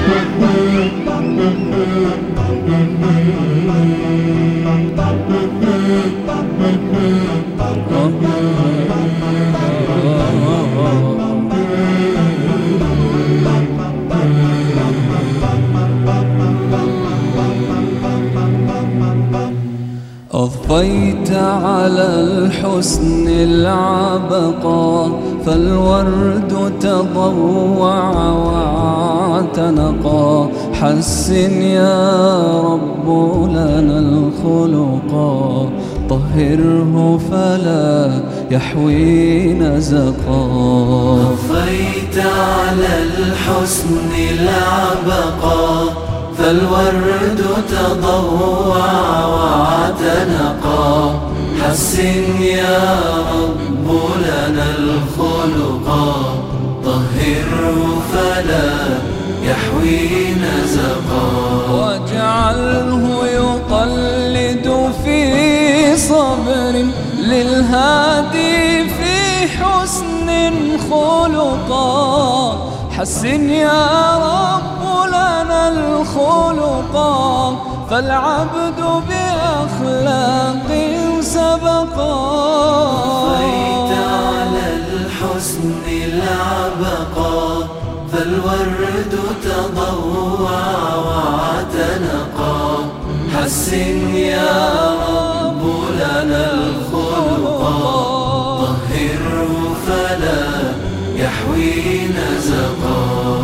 أضفيت على الحسن العبقى، فالورد تضوع واعتنقا. حسن يا رب لنا الخلقا، طهره فلا يحوي نزقا. أضفيت على الحسن العبقى، فالورد تضوع واعتنقا. حسن يا رب لنا الخلقا، طهره فلا يحوي نزقا. واجعله يقلد في صبر للهادي في حسن خلقا. حسن يا رب لنا الخلقا، فالعبد بأخلاق سبقا. أضفيت على الحسن العبقى، فالورد تضوع واعتنقا. حسن يا رب لنا الخلقا، طهره فلا يحوي نزقا.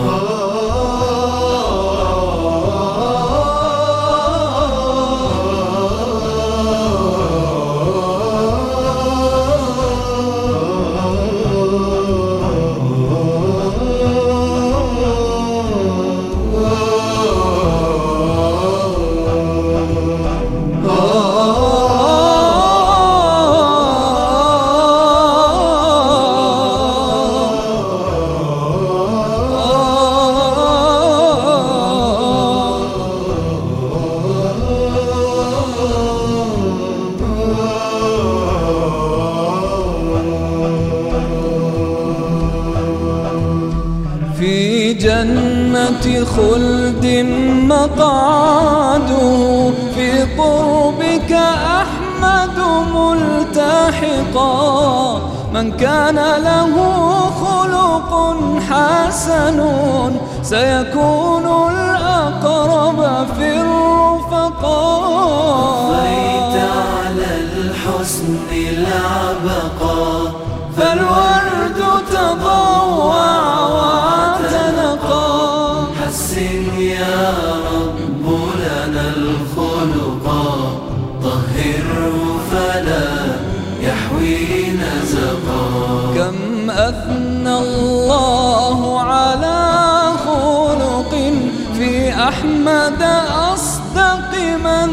في جنة خلد مقعده، في قربك أحمد ملتحقا. من كان له خلق حسن، سيكون الأقرب في الرفقا. أضفيت على الحسن العبقى، فالورد تضوع واعتنقا. حسن يا رب لنا الخلقا، طهره فلا يحوي نزقا. كم أثنى الله على خلق في أحمد أصدق من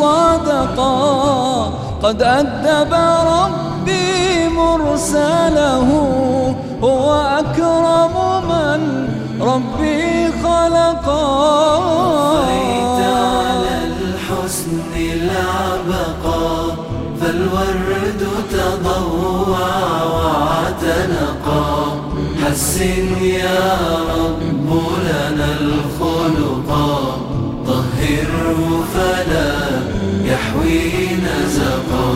صدقا. قد أدب ربي مرسله، هو أكرم من ربي خلقا. أضفيت على الحسن العبقى، فالورد تضوع واعتنقا. حسن يا رب لنا الخلقا، طهره فلا يحوي نزقا.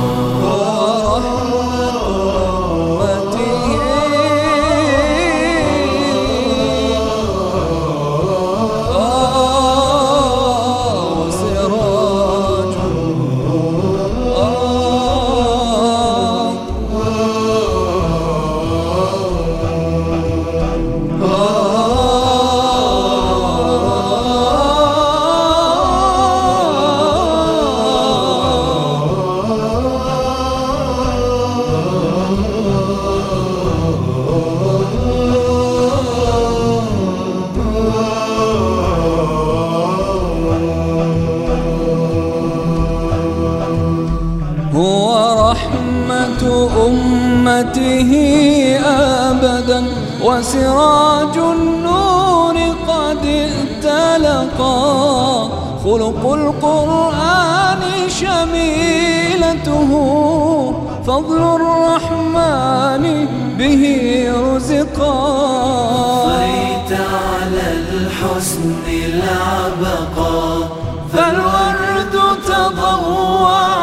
هو رحمة أمته أبدا، وسراج النور قد ائتلقا. خلق القرآن شميلته، فضل الرحمن به رزقا. على الحسن العبقى، فالورد تضوع